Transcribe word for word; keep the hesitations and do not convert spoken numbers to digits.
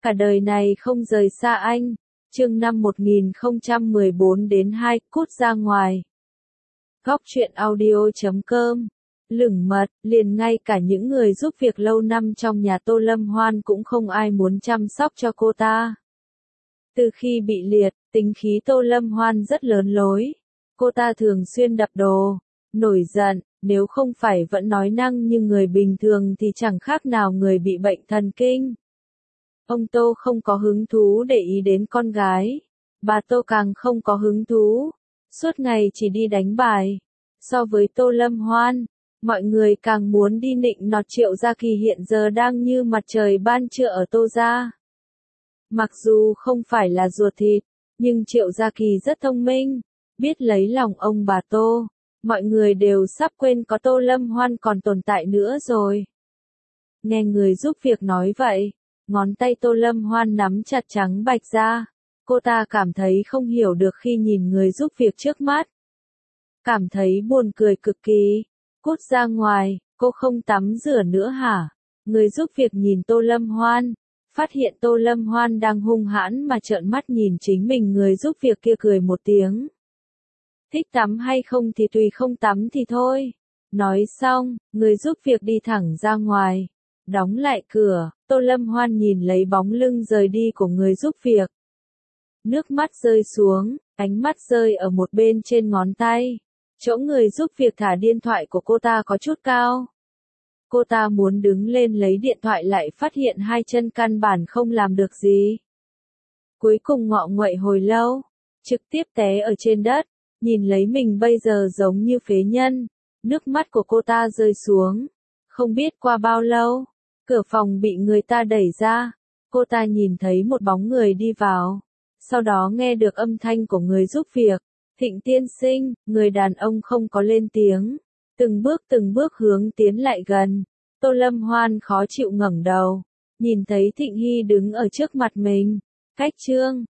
Cả đời này không rời xa anh. Chương năm một nghìn không trăm mười bốn đến hai, cút ra ngoài. Góc truyện audio chấm com. Lửng mật, liền ngay cả những người giúp việc lâu năm trong nhà Tô Lâm Hoan cũng không ai muốn chăm sóc cho cô ta. Từ khi bị liệt, tính khí Tô Lâm Hoan rất lớn lối. Cô ta thường xuyên đập đồ, nổi giận, nếu không phải vẫn nói năng như người bình thường thì chẳng khác nào người bị bệnh thần kinh. Ông Tô không có hứng thú để ý đến con gái. Bà Tô càng không có hứng thú. Suốt ngày chỉ đi đánh bài. So với Tô Lâm Hoan, mọi người càng muốn đi nịnh nọt Triệu Gia Kỳ hiện giờ đang như mặt trời ban trưa ở Tô gia. Mặc dù không phải là ruột thịt, nhưng Triệu Gia Kỳ rất thông minh, biết lấy lòng ông bà Tô. Mọi người đều sắp quên có Tô Lâm Hoan còn tồn tại nữa rồi. Nghe người giúp việc nói vậy, ngón tay Tô Lâm Hoan nắm chặt trắng bạch ra. Cô ta cảm thấy không hiểu được khi nhìn người giúp việc trước mắt. Cảm thấy buồn cười cực kỳ. Cút ra ngoài, cô không tắm rửa nữa hả? Người giúp việc nhìn Tô Lâm Hoan. Phát hiện Tô Lâm Hoan đang hung hãn mà trợn mắt nhìn chính mình, người giúp việc kia cười một tiếng. Thích tắm hay không thì tùy, không tắm thì thôi. Nói xong, người giúp việc đi thẳng ra ngoài. Đóng lại cửa, Tô Lâm Hoan nhìn lấy bóng lưng rời đi của người giúp việc. Nước mắt rơi xuống, ánh mắt rơi ở một bên trên ngón tay. Chỗ người giúp việc thả điện thoại của cô ta có chút cao. Cô ta muốn đứng lên lấy điện thoại lại phát hiện hai chân căn bản không làm được gì. Cuối cùng ngọ nguậy hồi lâu, trực tiếp té ở trên đất, nhìn lấy mình bây giờ giống như phế nhân. Nước mắt của cô ta rơi xuống. Không biết qua bao lâu, cửa phòng bị người ta đẩy ra. Cô ta nhìn thấy một bóng người đi vào. Sau đó nghe được âm thanh của người giúp việc. Thịnh tiên sinh, người đàn ông không có lên tiếng. Từng bước từng bước hướng tiến lại gần. Tô Lâm Hoan khó chịu ngẩng đầu. Nhìn thấy Thịnh Hy đứng ở trước mặt mình. Cách trương,